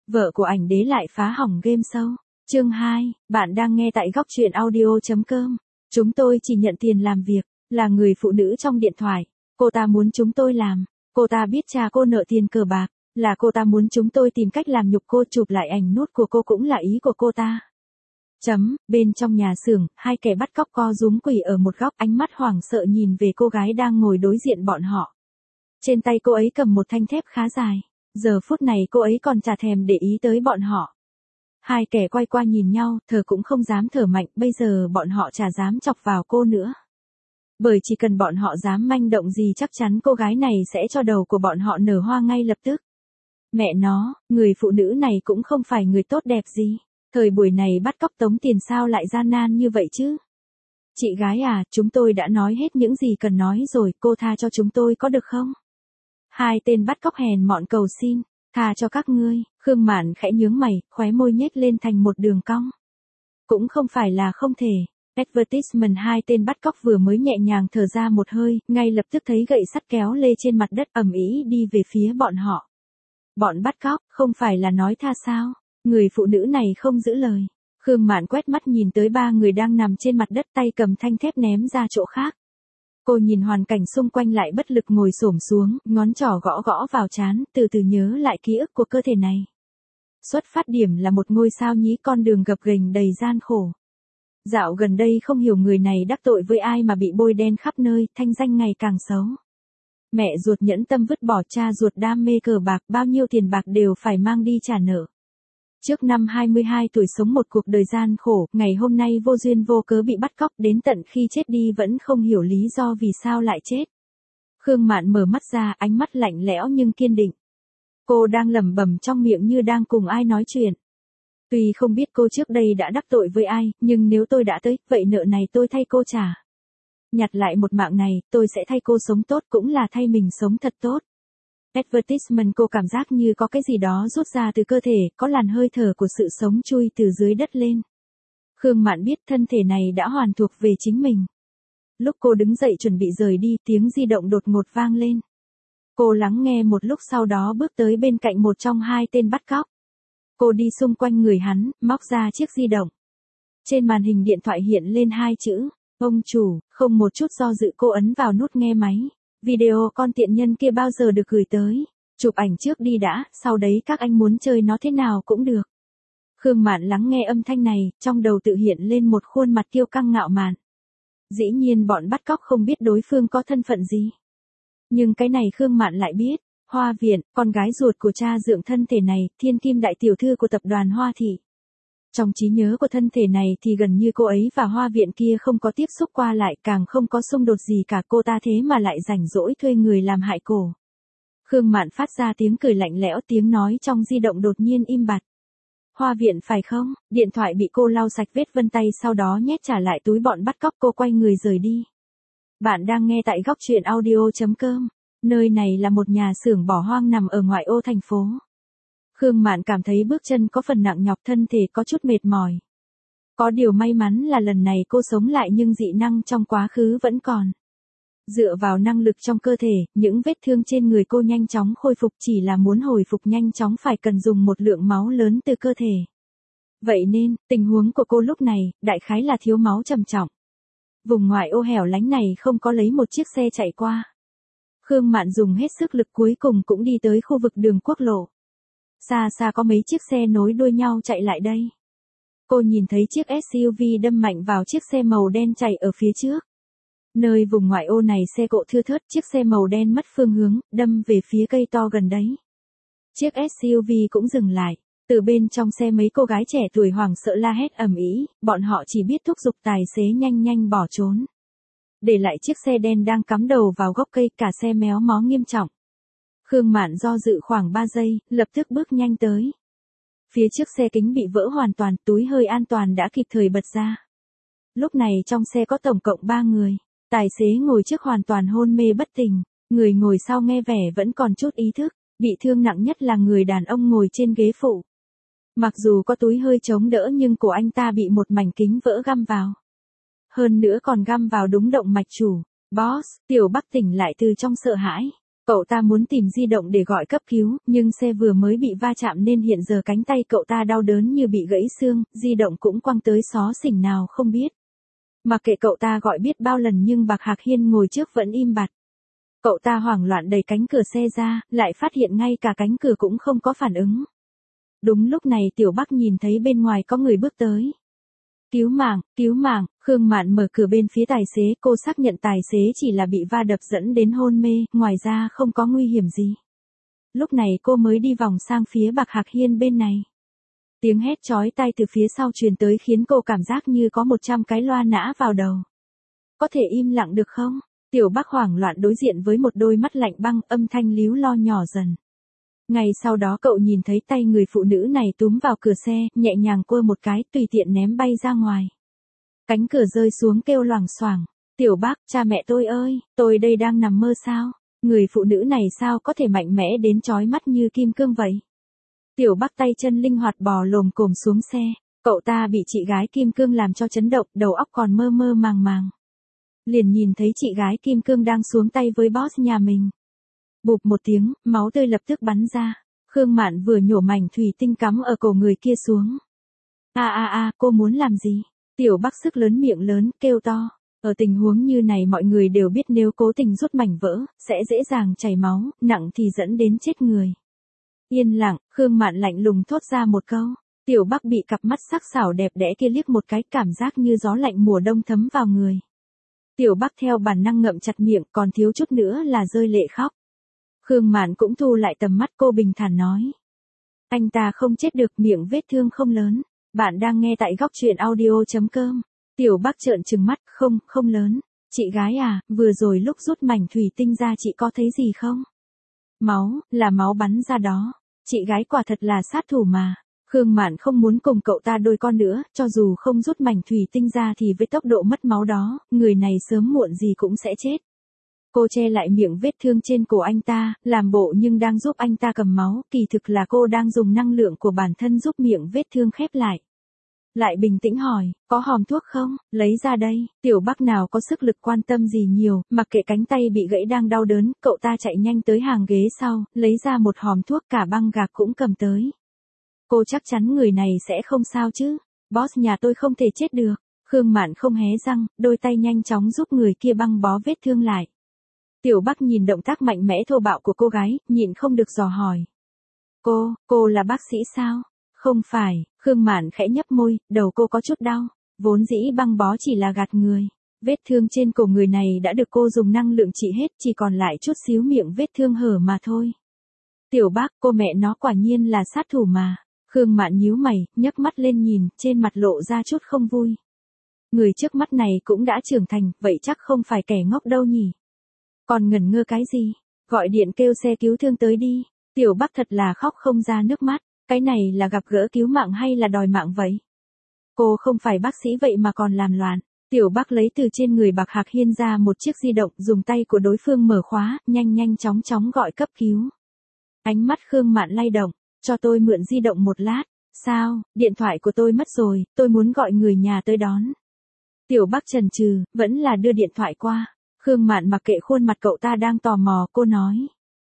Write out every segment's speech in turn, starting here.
Vợ của ảnh đế lại phá hỏng game show. Chương 2, bạn đang nghe tại góc truyện audio.com. Chúng tôi chỉ nhận tiền làm việc, là người phụ nữ trong điện thoại. Cô ta muốn chúng tôi làm. Cô ta biết cha cô nợ tiền cờ bạc, là cô ta muốn chúng tôi tìm cách làm nhục cô, chụp lại ảnh nút của cô cũng là ý của cô ta. Bên trong nhà xưởng, hai kẻ bắt cóc co rúm quỳ ở một góc, ánh mắt hoảng sợ nhìn về cô gái đang ngồi đối diện bọn họ. Trên tay cô ấy cầm một thanh thép khá dài. Giờ phút này cô ấy còn chả thèm để ý tới bọn họ. Hai kẻ quay qua nhìn nhau, thở cũng không dám thở mạnh, bây giờ bọn họ chả dám chọc vào cô nữa. Bởi chỉ cần bọn họ dám manh động gì chắc chắn cô gái này sẽ cho đầu của bọn họ nở hoa ngay lập tức. Mẹ nó, người phụ nữ này cũng không phải người tốt đẹp gì. Thời buổi này bắt cóc tống tiền sao lại gian nan như vậy chứ? Chị gái à, chúng tôi đã nói hết những gì cần nói rồi, cô tha cho chúng tôi có được không? Hai tên bắt cóc hèn mọn cầu xin, tha cho các ngươi. Khương Mạn khẽ nhướng mày, khóe môi nhếch lên thành một đường cong. Cũng không phải là không thể. Advertisement. Hai tên bắt cóc vừa mới nhẹ nhàng thở ra một hơi, ngay lập tức thấy gậy sắt kéo lê trên mặt đất ầm ĩ đi về phía bọn họ. Bọn bắt cóc, không phải là nói tha sao? Người phụ nữ này không giữ lời. Khương Mạn quét mắt nhìn tới ba người đang nằm trên mặt đất, tay cầm thanh thép ném ra chỗ khác. Cô nhìn hoàn cảnh xung quanh lại bất lực ngồi xổm xuống, ngón trỏ gõ gõ vào trán, từ từ nhớ lại ký ức của cơ thể này. Xuất phát điểm là một ngôi sao nhí, con đường gập ghềnh đầy gian khổ. Dạo gần đây không hiểu người này đắc tội với ai mà bị bôi đen khắp nơi, thanh danh ngày càng xấu. Mẹ ruột nhẫn tâm vứt bỏ, cha ruột đam mê cờ bạc, bao nhiêu tiền bạc đều phải mang đi trả nợ. Trước năm 22 tuổi sống một cuộc đời gian khổ, ngày hôm nay vô duyên vô cớ bị bắt cóc, đến tận khi chết đi vẫn không hiểu lý do vì sao lại chết. Khương Mạn mở mắt ra, ánh mắt lạnh lẽo nhưng kiên định. Cô đang lẩm bẩm trong miệng như đang cùng ai nói chuyện. Tuy không biết cô trước đây đã đắc tội với ai, nhưng nếu tôi đã tới, vậy nợ này tôi thay cô trả. Nhặt lại một mạng này, tôi sẽ thay cô sống tốt, cũng là thay mình sống thật tốt. Advertisement. Cô cảm giác như có cái gì đó rút ra từ cơ thể, có làn hơi thở của sự sống chui từ dưới đất lên. Khương Mạn biết thân thể này đã hoàn thuộc về chính mình. Lúc cô đứng dậy chuẩn bị rời đi, tiếng di động đột ngột vang lên. Cô lắng nghe một lúc, sau đó bước tới bên cạnh một trong hai tên bắt cóc. Cô đi xung quanh người hắn, móc ra chiếc di động. Trên màn hình điện thoại hiện lên hai chữ, ông chủ. Không một chút do dự cô ấn vào nút nghe máy. Video con tiện nhân kia bao giờ được gửi tới? Chụp ảnh trước đi đã, sau đấy các anh muốn chơi nó thế nào cũng được. Khương Mạn lắng nghe âm thanh này, trong đầu tự hiện lên một khuôn mặt kiêu căng ngạo mạn. Dĩ nhiên bọn bắt cóc không biết đối phương có thân phận gì. Nhưng cái này Khương Mạn lại biết. Hoa Viện, con gái ruột của cha dượng thân thể này, thiên kim đại tiểu thư của tập đoàn Hoa Thị. Trong trí nhớ của thân thể này thì gần như cô ấy và Hoa Viện kia không có tiếp xúc qua lại, càng không có xung đột gì cả, cô ta thế mà lại rảnh rỗi thuê người làm hại cô. Khương Mạn phát ra tiếng cười lạnh lẽo, tiếng nói trong di động đột nhiên im bặt. Hoa Viện phải không? Điện thoại bị cô lau sạch vết vân tay, sau đó nhét trả lại túi bọn bắt cóc, cô quay người rời đi. Bạn đang nghe tại góc truyện audio.com. Nơi này là một nhà xưởng bỏ hoang nằm ở ngoại ô thành phố. Khương Mạn cảm thấy bước chân có phần nặng nhọc, thân thể có chút mệt mỏi. Có điều may mắn là lần này cô sống lại nhưng dị năng trong quá khứ vẫn còn. Dựa vào năng lực trong cơ thể, những vết thương trên người cô nhanh chóng khôi phục, chỉ là muốn hồi phục nhanh chóng phải cần dùng một lượng máu lớn từ cơ thể. Vậy nên, tình huống của cô lúc này, đại khái là thiếu máu trầm trọng. Vùng ngoại ô hẻo lánh này không có lấy một chiếc xe chạy qua. Khương Mạn dùng hết sức lực, cuối cùng cũng đi tới khu vực đường quốc lộ. Xa xa có mấy chiếc xe nối đuôi nhau chạy lại đây. Cô nhìn thấy chiếc SUV đâm mạnh vào chiếc xe màu đen chạy ở phía trước. Nơi vùng ngoại ô này xe cộ thưa thớt, chiếc xe màu đen mất phương hướng, đâm về phía cây to gần đấy. Chiếc SUV cũng dừng lại. Từ bên trong xe mấy cô gái trẻ tuổi hoảng sợ la hét ầm ĩ, bọn họ chỉ biết thúc giục tài xế nhanh nhanh bỏ trốn. Để lại chiếc xe đen đang cắm đầu vào gốc cây, cả xe méo mó nghiêm trọng. Khương Mạn do dự khoảng 3 giây, lập tức bước nhanh tới. Phía trước xe kính bị vỡ hoàn toàn, túi hơi an toàn đã kịp thời bật ra. Lúc này trong xe có tổng cộng 3 người. Tài xế ngồi trước hoàn toàn hôn mê bất tỉnh. Người ngồi sau nghe vẻ vẫn còn chút ý thức. Bị thương nặng nhất là người đàn ông ngồi trên ghế phụ. Mặc dù có túi hơi chống đỡ nhưng cổ anh ta bị một mảnh kính vỡ găm vào. Hơn nữa còn găm vào đúng động mạch chủ. Boss, Tiểu Bắc tỉnh lại từ trong sợ hãi. Cậu ta muốn tìm di động để gọi cấp cứu, nhưng xe vừa mới bị va chạm nên hiện giờ cánh tay cậu ta đau đớn như bị gãy xương, di động cũng quăng tới xó xỉnh nào không biết. Mặc kệ cậu ta gọi biết bao lần nhưng Bạc Hạc Hiên ngồi trước vẫn im bặt. Cậu ta hoảng loạn đẩy cánh cửa xe ra, lại phát hiện ngay cả cánh cửa cũng không có phản ứng. Đúng lúc này Tiểu Bắc nhìn thấy bên ngoài có người bước tới. Cứu mạng, Khương Mạn mở cửa bên phía tài xế, cô xác nhận tài xế chỉ là bị va đập dẫn đến hôn mê, ngoài ra không có nguy hiểm gì. Lúc này cô mới đi vòng sang phía Bạc Hạc Hiên bên này. Tiếng hét chói tai từ phía sau truyền tới khiến cô cảm giác như có 100 cái loa nã vào đầu. Có thể im lặng được không? Tiểu Bắc hoảng loạn đối diện với một đôi mắt lạnh băng, âm thanh líu lo nhỏ dần. Ngay sau đó cậu nhìn thấy tay người phụ nữ này túm vào cửa xe, nhẹ nhàng quơ một cái, tùy tiện ném bay ra ngoài. Cánh cửa rơi xuống kêu loảng xoảng. Tiểu Bắc, cha mẹ tôi ơi, tôi đây đang nằm mơ sao? Người phụ nữ này sao có thể mạnh mẽ đến chói mắt như kim cương vậy? Tiểu Bắc tay chân linh hoạt bò lồm cồm xuống xe. Cậu ta bị chị gái kim cương làm cho chấn động, đầu óc còn mơ mơ màng màng. Liền nhìn thấy chị gái kim cương đang xuống tay với boss nhà mình. Bụp một tiếng, máu tươi lập tức bắn ra. Khương Mạn vừa nhổ mảnh thủy tinh cắm ở cổ người kia xuống. Cô muốn làm gì? Tiểu Bắc sức lớn miệng lớn, kêu to. Ở tình huống như này mọi người đều biết nếu cố tình rút mảnh vỡ, sẽ dễ dàng chảy máu, nặng thì dẫn đến chết người. Yên lặng, Khương Mạn lạnh lùng thốt ra một câu. Tiểu Bắc bị cặp mắt sắc sảo đẹp đẽ kia liếc một cái, cảm giác như gió lạnh mùa đông thấm vào người. Tiểu Bắc theo bản năng ngậm chặt miệng, còn thiếu chút nữa là rơi lệ khóc. Khương Mạn cũng thu lại tầm mắt, cô bình thản nói. Anh ta không chết được, miệng vết thương không lớn. Bạn đang nghe tại góc truyện audio.com. Tiểu Bắc trợn trừng mắt, không lớn. Chị gái à, vừa rồi lúc rút mảnh thủy tinh ra chị có thấy gì không? Máu, là máu bắn ra đó. Chị gái quả thật là sát thủ mà. Khương Mạn không muốn cùng cậu ta đôi con nữa, cho dù không rút mảnh thủy tinh ra thì với tốc độ mất máu đó, người này sớm muộn gì cũng sẽ chết. Cô che lại miệng vết thương trên cổ anh ta, làm bộ nhưng đang giúp anh ta cầm máu, kỳ thực là cô đang dùng năng lượng của bản thân giúp miệng vết thương khép lại. Lại bình tĩnh hỏi, có hòm thuốc không, lấy ra đây. Tiểu Bắc nào có sức lực quan tâm gì nhiều, mặc kệ cánh tay bị gãy đang đau đớn, cậu ta chạy nhanh tới hàng ghế sau, lấy ra một hòm thuốc, cả băng gạc cũng cầm tới. Cô chắc chắn người này sẽ không sao chứ, boss nhà tôi không thể chết được. Khương Mạn không hé răng, đôi tay nhanh chóng giúp người kia băng bó vết thương lại. Tiểu Bắc nhìn động tác mạnh mẽ thô bạo của cô gái, nhịn không được dò hỏi. Cô là bác sĩ sao? Không phải, Khương Mạn khẽ nhấp môi, đầu cô có chút đau, vốn dĩ băng bó chỉ là gạt người. Vết thương trên cổ người này đã được cô dùng năng lượng trị hết, chỉ còn lại chút xíu miệng vết thương hở mà thôi. Tiểu Bắc, cô mẹ nó quả nhiên là sát thủ mà. Khương Mạn nhíu mày, nhấc mắt lên nhìn, trên mặt lộ ra chút không vui. Người trước mắt này cũng đã trưởng thành, vậy chắc không phải kẻ ngốc đâu nhỉ? Còn ngẩn ngơ cái gì? Gọi điện kêu xe cứu thương tới đi. Tiểu Bắc thật là khóc không ra nước mắt. Cái này là gặp gỡ cứu mạng hay là đòi mạng vậy? Cô không phải bác sĩ vậy mà còn làm loạn. Tiểu Bắc lấy từ trên người Bạc Hạc Hiên ra một chiếc di động, dùng tay của đối phương mở khóa, nhanh chóng gọi cấp cứu. Ánh mắt Khương Mạn lay động, cho tôi mượn di động một lát. Sao, điện thoại của tôi mất rồi, tôi muốn gọi người nhà tới đón. Tiểu Bắc chần chừ, vẫn là đưa điện thoại qua. Khương Mạn mặc kệ khuôn mặt cậu ta đang tò mò, cô nói.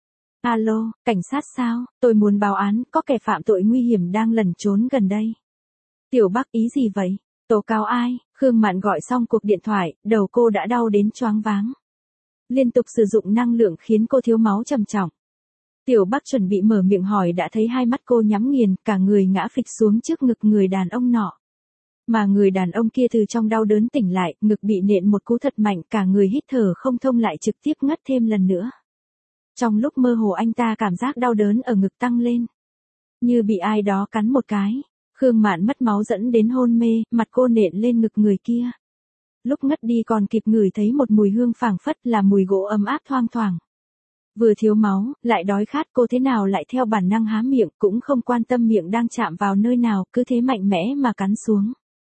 Alo, cảnh sát sao, tôi muốn báo án, có kẻ phạm tội nguy hiểm đang lẩn trốn gần đây. Tiểu Bắc ý gì vậy? Tố cáo ai? Khương Mạn gọi xong cuộc điện thoại, đầu cô đã đau đến choáng váng. Liên tục sử dụng năng lượng khiến cô thiếu máu trầm trọng. Tiểu Bắc chuẩn bị mở miệng hỏi đã thấy hai mắt cô nhắm nghiền, cả người ngã phịch xuống trước ngực người đàn ông nọ. Mà người đàn ông kia từ trong đau đớn tỉnh lại, ngực bị nện một cú thật mạnh, cả người hít thở không thông lại trực tiếp ngất thêm lần nữa. Trong lúc mơ hồ anh ta cảm giác đau đớn ở ngực tăng lên. Như bị ai đó cắn một cái. Khương Mạn mất máu dẫn đến hôn mê, mặt cô nện lên ngực người kia. Lúc ngất đi còn kịp ngửi thấy một mùi hương phảng phất là mùi gỗ ấm áp thoang thoảng. Vừa thiếu máu, lại đói khát, cô thế nào lại theo bản năng há miệng, cũng không quan tâm miệng đang chạm vào nơi nào, cứ thế mạnh mẽ mà cắn xuống.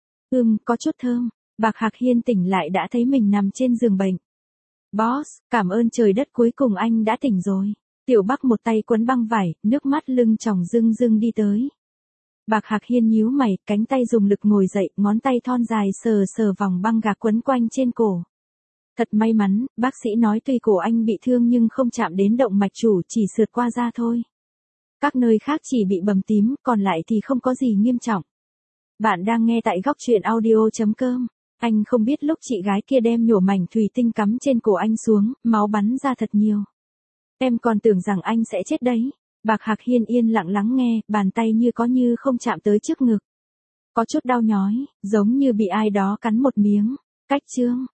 Có chút thơm. Bạc Hạc Hiên tỉnh lại đã thấy mình nằm trên giường bệnh. Boss, cảm ơn trời đất cuối cùng anh đã tỉnh rồi. Tiểu Bắc một tay quấn băng vải, nước mắt lưng tròng rưng đi tới. Bạc Hạc Hiên nhíu mày, cánh tay dùng lực ngồi dậy, ngón tay thon dài sờ vòng băng gạc quấn quanh trên cổ. Thật may mắn, bác sĩ nói tuy cổ anh bị thương nhưng không chạm đến động mạch chủ, chỉ sượt qua da thôi. Các nơi khác chỉ bị bầm tím, còn lại thì không có gì nghiêm trọng. Bạn đang nghe tại góc truyện audio.com. Anh không biết lúc chị gái kia đem nhổ mảnh thủy tinh cắm trên cổ anh xuống, máu bắn ra thật nhiều. Em còn tưởng rằng anh sẽ chết đấy. Bạc Hạc Hiên yên lặng lắng nghe, bàn tay như có như không chạm tới trước ngực. Có chút đau nhói, giống như bị ai đó cắn một miếng. Cách chương,